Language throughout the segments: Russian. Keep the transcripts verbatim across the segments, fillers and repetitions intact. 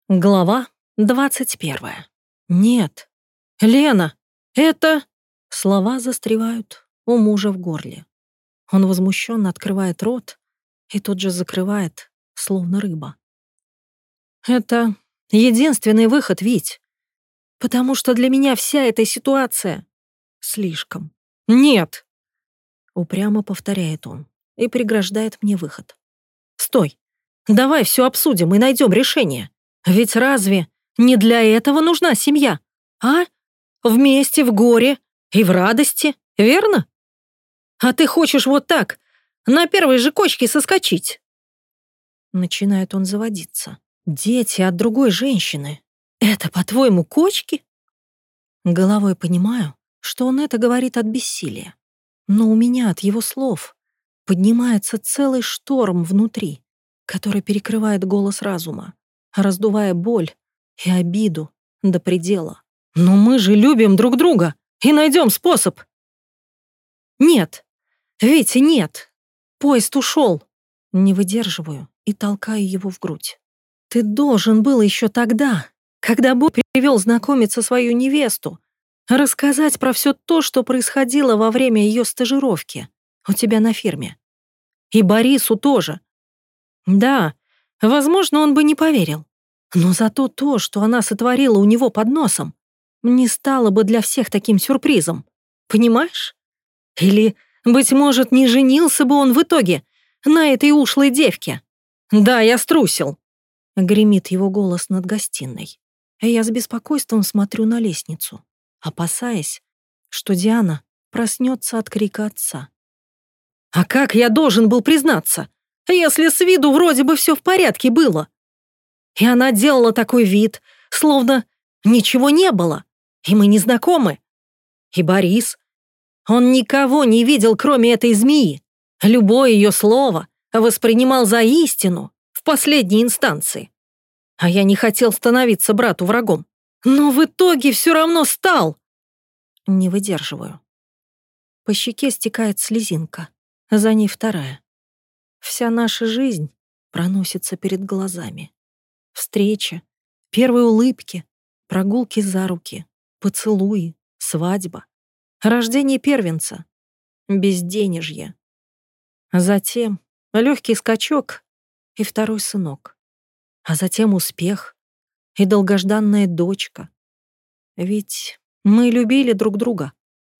Глава двадцать первая. Нет. Лена, это... Слова застревают у мужа в горле. Он возмущенно открывает рот и тут же закрывает, словно рыба. Это единственный выход, Вить. Потому что для меня вся эта ситуация слишком. Нет. Упрямо повторяет он и преграждает мне выход. Стой. Давай все обсудим и найдем решение. Ведь разве не для этого нужна семья, а? Вместе в горе и в радости, верно? А ты хочешь вот так, на первой же кочке соскочить? Начинает он заводиться. Дети от другой женщины. Это, по-твоему, кочки? Головой понимаю, что он это говорит от бессилия. Но у меня от его слов поднимается целый шторм внутри, который перекрывает голос разума, раздувая боль и обиду до предела. Но мы же любим друг друга и найдем способ. Нет, Витя, нет. Поезд ушел. Не выдерживаю и толкаю его в грудь. Ты должен был еще тогда, когда Бог привел знакомиться свою невесту, рассказать про все то, что происходило во время ее стажировки у тебя на фирме. И Борису тоже. Да, возможно, он бы не поверил. Но зато то, что она сотворила у него под носом, не стало бы для всех таким сюрпризом. Понимаешь? Или, быть может, не женился бы он в итоге на этой ушлой девке. Да, я струсил. Гремит его голос над гостиной. А я с беспокойством смотрю на лестницу, опасаясь, что Диана проснется от крика отца. А как я должен был признаться, если с виду вроде бы все в порядке было? И она делала такой вид, словно ничего не было, и мы не знакомы. И Борис, он никого не видел, кроме этой змеи. Любое ее слово воспринимал за истину в последней инстанции. А я не хотел становиться брату врагом. Но в итоге все равно стал. Не выдерживаю. По щеке стекает слезинка, а за ней вторая. Вся наша жизнь проносится перед глазами. Встреча, первые улыбки, прогулки за руки, поцелуи, свадьба, рождение первенца, безденежье. Затем легкий скачок и второй сынок. А затем успех и долгожданная дочка. Ведь мы любили друг друга.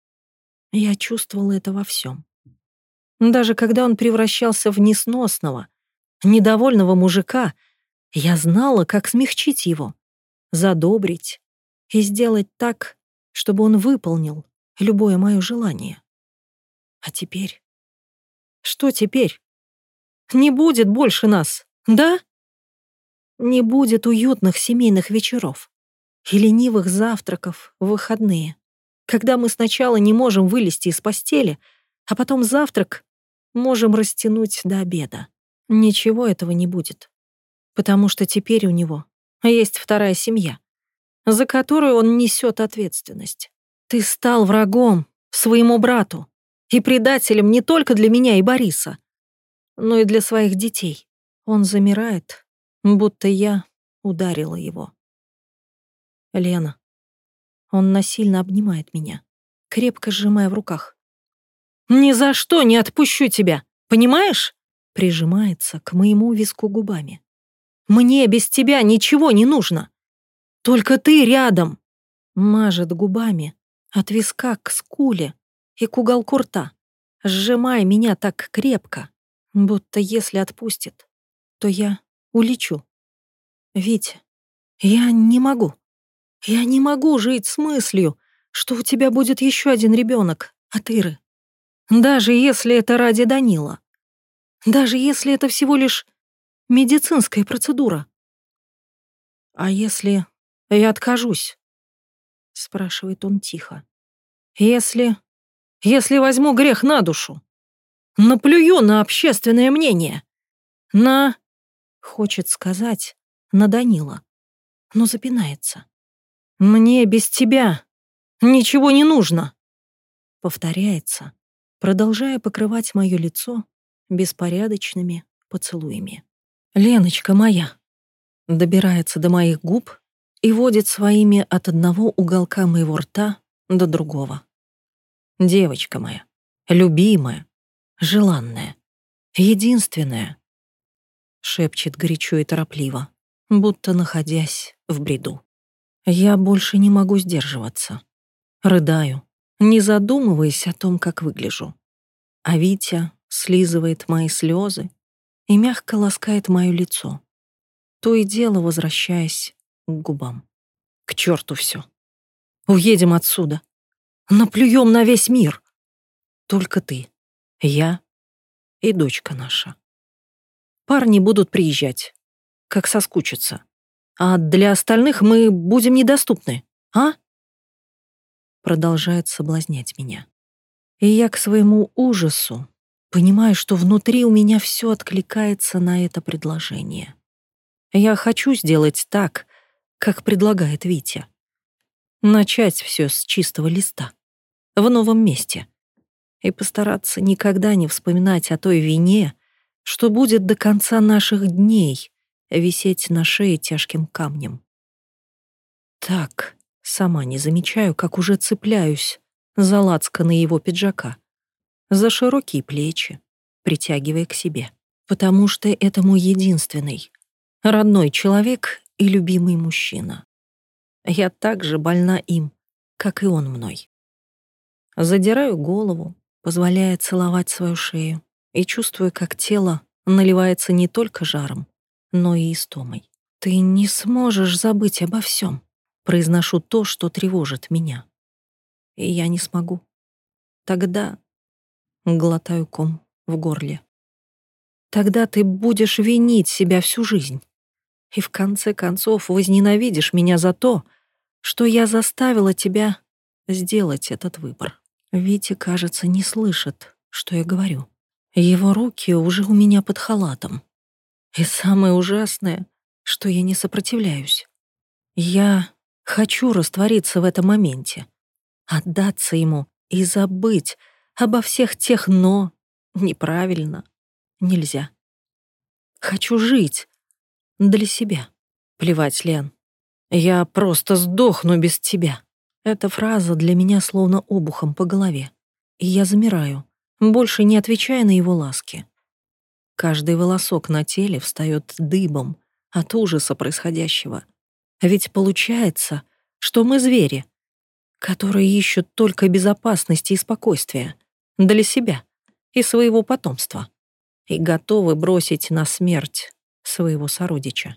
Я чувствовала это во всем. Даже когда он превращался в несносного, недовольного мужика, я знала, как смягчить его, задобрить и сделать так, чтобы он выполнил любое мое желание. А теперь? Что теперь? Не будет больше нас, да? Не будет уютных семейных вечеров и ленивых завтраков в выходные, когда мы сначала не можем вылезти из постели, а потом завтрак можем растянуть до обеда. Ничего этого не будет, потому что теперь у него есть вторая семья, за которую он несет ответственность. Ты стал врагом своему брату и предателем не только для меня и Бориса, но и для своих детей. Он замирает, будто я ударила его. Лена. Он насильно обнимает меня, крепко сжимая в руках. «Ни за что не отпущу тебя, понимаешь?» Прижимается к моему виску губами. «Мне без тебя ничего не нужно. Только ты рядом!» Мажет губами от виска к скуле и к уголку рта, сжимая меня так крепко, будто если отпустит, то я улечу. Витя, я не могу. Я не могу жить с мыслью, что у тебя будет еще один ребенок от Иры. Даже если это ради Данила. Даже если это всего лишь медицинская процедура. А если я откажусь? Спрашивает он тихо. Если... Если возьму грех на душу. Наплюю на общественное мнение. На... Хочет сказать на Данила, но запинается. «Мне без тебя ничего не нужно», — повторяется, продолжая покрывать мое лицо беспорядочными поцелуями. «Леночка моя, добирается до моих губ и водит своими от одного уголка моего рта до другого. Девочка моя, любимая, желанная, единственная, шепчет горячо и торопливо, будто находясь в бреду. Я больше не могу сдерживаться. Рыдаю, не задумываясь о том, как выгляжу. А Витя слизывает мои слезы и мягко ласкает мое лицо, то и дело возвращаясь к губам. К черту все. Уедем отсюда. Наплюем на весь мир. Только ты, я и дочка наша. Парни будут приезжать, как соскучатся. А для остальных мы будем недоступны, а? Продолжает соблазнять меня. И я к своему ужасу понимаю, что внутри у меня все откликается на это предложение. Я хочу сделать так, как предлагает Витя. Начать все с чистого листа, в новом месте, и постараться никогда не вспоминать о той вине, что будет до конца наших дней висеть на шее тяжким камнем. Так, сама не замечаю, как уже цепляюсь за лацканы его пиджака, за широкие плечи, притягивая к себе, потому что это мой единственный, родной человек и любимый мужчина. Я так же больна им, как и он мной. Задираю голову, позволяя целовать свою шею, и чувствую, как тело наливается не только жаром, но и истомой. «Ты не сможешь забыть обо всем», — произношу то, что тревожит меня. И я не смогу. Тогда глотаю ком в горле. Тогда ты будешь винить себя всю жизнь. И в конце концов возненавидишь меня за то, что я заставила тебя сделать этот выбор. Витя, кажется, не слышит, что я говорю. Его руки уже у меня под халатом. И самое ужасное, что я не сопротивляюсь. Я хочу раствориться в этом моменте, отдаться ему и забыть обо всех тех «но». Неправильно. Нельзя. Хочу жить для себя. Плевать, Лен. Я просто сдохну без тебя. Эта фраза для меня словно обухом по голове. И я замираю, больше не отвечая на его ласки. Каждый волосок на теле встает дыбом от ужаса происходящего. Ведь получается, что мы звери, которые ищут только безопасности и спокойствия для себя и своего потомства и готовы бросить на смерть своего сородича.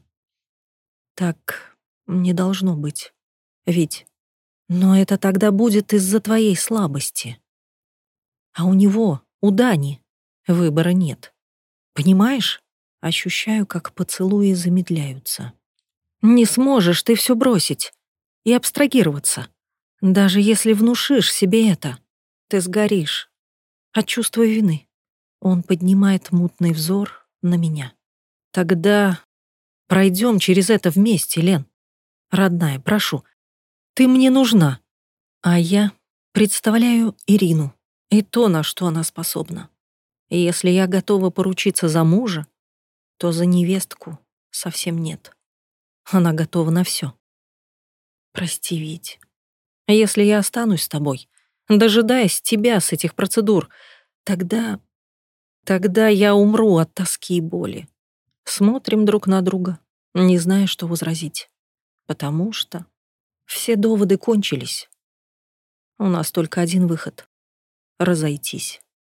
Так не должно быть, ведь... Но это тогда будет из-за твоей слабости. А у него, у Дани, выбора нет. Понимаешь? Ощущаю, как поцелуи замедляются. Не сможешь ты все бросить и абстрагироваться. Даже если внушишь себе это, ты сгоришь от чувства вины. Он поднимает мутный взор на меня. Тогда пройдем через это вместе, Лен. Родная, прошу, ты мне нужна. А я представляю Ирину и то, на что она способна. И если я готова поручиться за мужа, то за невестку совсем нет. Она готова на все. Прости, Вить. Если я останусь с тобой, дожидаясь тебя с этих процедур, тогда... Тогда я умру от тоски и боли. Смотрим друг на друга, не зная, что возразить. Потому что все доводы кончились. У нас только один выход — разойтись.